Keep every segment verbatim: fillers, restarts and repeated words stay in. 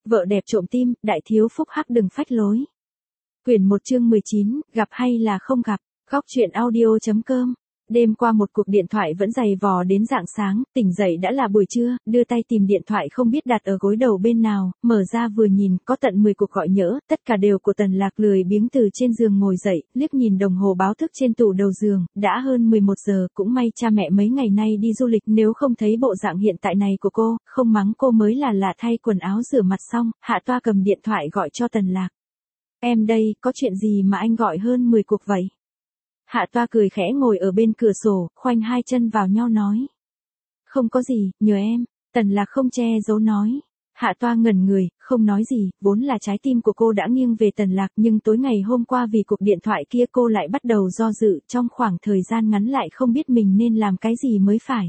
Vợ đẹp trộm tim, đại thiếu phúc hắc đừng phách lối. Quyển một chương mười chín, gặp hay là không gặp, góc truyện audio chấm com. Đêm qua một cuộc điện thoại vẫn dày vò đến rạng sáng, tỉnh dậy đã là buổi trưa, đưa tay tìm điện thoại không biết đặt ở gối đầu bên nào, mở ra vừa nhìn, có tận mười cuộc gọi nhỡ, tất cả đều của Tần Lạc. Lười biếng từ trên giường ngồi dậy, liếc nhìn đồng hồ báo thức trên tủ đầu giường, đã hơn mười một giờ, cũng may cha mẹ mấy ngày nay đi du lịch, nếu không thấy bộ dạng hiện tại này của cô, không mắng cô mới là lạ. Thay quần áo rửa mặt xong, Hạ Toa cầm điện thoại gọi cho Tần Lạc. Em đây, có chuyện gì mà anh gọi hơn mười cuộc vậy? Hạ Toa cười khẽ ngồi ở bên cửa sổ, khoanh hai chân vào nhau nói. Không có gì, nhờ em. Tần Lạc không che giấu nói. Hạ Toa ngẩn người, không nói gì, vốn là trái tim của cô đã nghiêng về Tần Lạc, nhưng tối ngày hôm qua vì cuộc điện thoại kia cô lại bắt đầu do dự, trong khoảng thời gian ngắn lại không biết mình nên làm cái gì mới phải.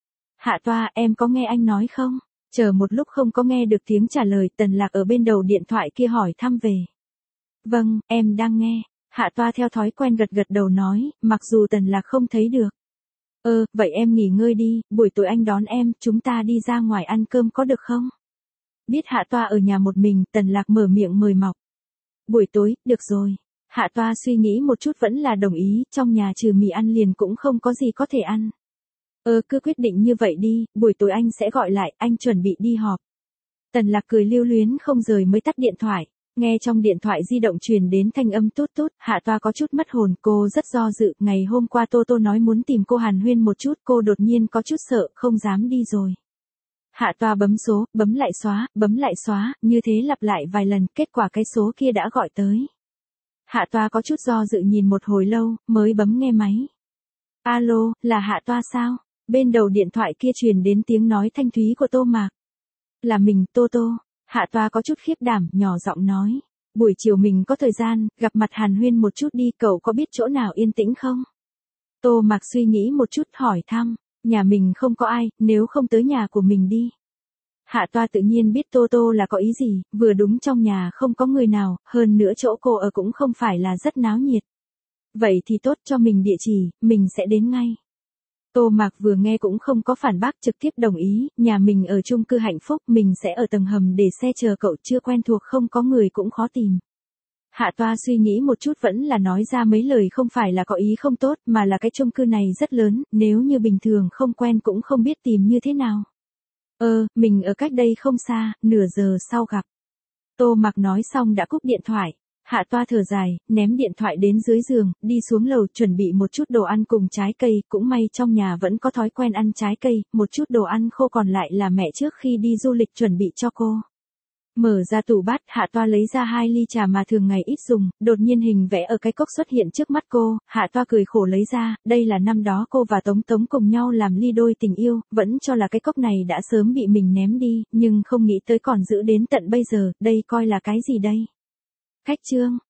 Hạ Toa, em có nghe anh nói không? Chờ một lúc không có nghe được tiếng trả lời, Tần Lạc ở bên đầu điện thoại kia hỏi thăm về. Vâng, em đang nghe. Hạ Toa theo thói quen gật gật đầu nói, mặc dù Tần Lạc không thấy được. Ơ, vậy em nghỉ ngơi đi, buổi tối anh đón em, chúng ta đi ra ngoài ăn cơm có được không? Biết Hạ Toa ở nhà một mình, Tần Lạc mở miệng mời mọc. Buổi tối, được rồi. Hạ Toa suy nghĩ một chút vẫn là đồng ý, trong nhà trừ mì ăn liền cũng không có gì có thể ăn. Ơ, cứ quyết định như vậy đi, buổi tối anh sẽ gọi lại, anh chuẩn bị đi họp. Tần Lạc cười lưu luyến không rời mới tắt điện thoại. Nghe trong điện thoại di động truyền đến thanh âm tút tút, Hạ Toa có chút mất hồn, cô rất do dự, ngày hôm qua Tô Tô nói muốn tìm cô hàn huyên một chút, cô đột nhiên có chút sợ, không dám đi rồi. Hạ Toa bấm số, bấm lại xóa, bấm lại xóa, như thế lặp lại vài lần, kết quả cái số kia đã gọi tới. Hạ Toa có chút do dự nhìn một hồi lâu, mới bấm nghe máy. Alo, là Hạ Toa sao? Bên đầu điện thoại kia truyền đến tiếng nói thanh thúy của Tô Mạc. Là mình, Tô Tô. Hạ Toa có chút khiếp đảm, nhỏ giọng nói. Buổi chiều mình có thời gian, gặp mặt hàn huyên một chút đi, cậu có biết chỗ nào yên tĩnh không? Tô Mạc suy nghĩ một chút hỏi thăm. Nhà mình không có ai, nếu không tới nhà của mình đi. Hạ Toa tự nhiên biết Tô Tô là có ý gì, vừa đúng trong nhà không có người nào, hơn nữa chỗ cô ở cũng không phải là rất náo nhiệt. Vậy thì tốt, cho mình địa chỉ, mình sẽ đến ngay. Tô Mạc vừa nghe cũng không có phản bác, trực tiếp đồng ý, nhà mình ở chung cư Hạnh Phúc, mình sẽ ở tầng hầm để xe chờ cậu, chưa quen thuộc không có người cũng khó tìm. Hạ Toa suy nghĩ một chút vẫn là nói ra mấy lời không phải là có ý không tốt, mà là cái chung cư này rất lớn, nếu như bình thường không quen cũng không biết tìm như thế nào. Ơ, mình ở cách đây không xa, nửa giờ sau gặp. Tô Mạc nói xong đã cúp điện thoại. Hạ Toa thở dài, ném điện thoại đến dưới giường, đi xuống lầu chuẩn bị một chút đồ ăn cùng trái cây, cũng may trong nhà vẫn có thói quen ăn trái cây, một chút đồ ăn khô còn lại là mẹ trước khi đi du lịch chuẩn bị cho cô. Mở ra tủ bát, Hạ Toa lấy ra hai ly trà mà thường ngày ít dùng, đột nhiên hình vẽ ở cái cốc xuất hiện trước mắt cô, Hạ Toa cười khổ lấy ra, đây là năm đó cô và Tống Tống cùng nhau làm ly đôi tình yêu, vẫn cho là cái cốc này đã sớm bị mình ném đi, nhưng không nghĩ tới còn giữ đến tận bây giờ, đây coi là cái gì đây? Khách trương,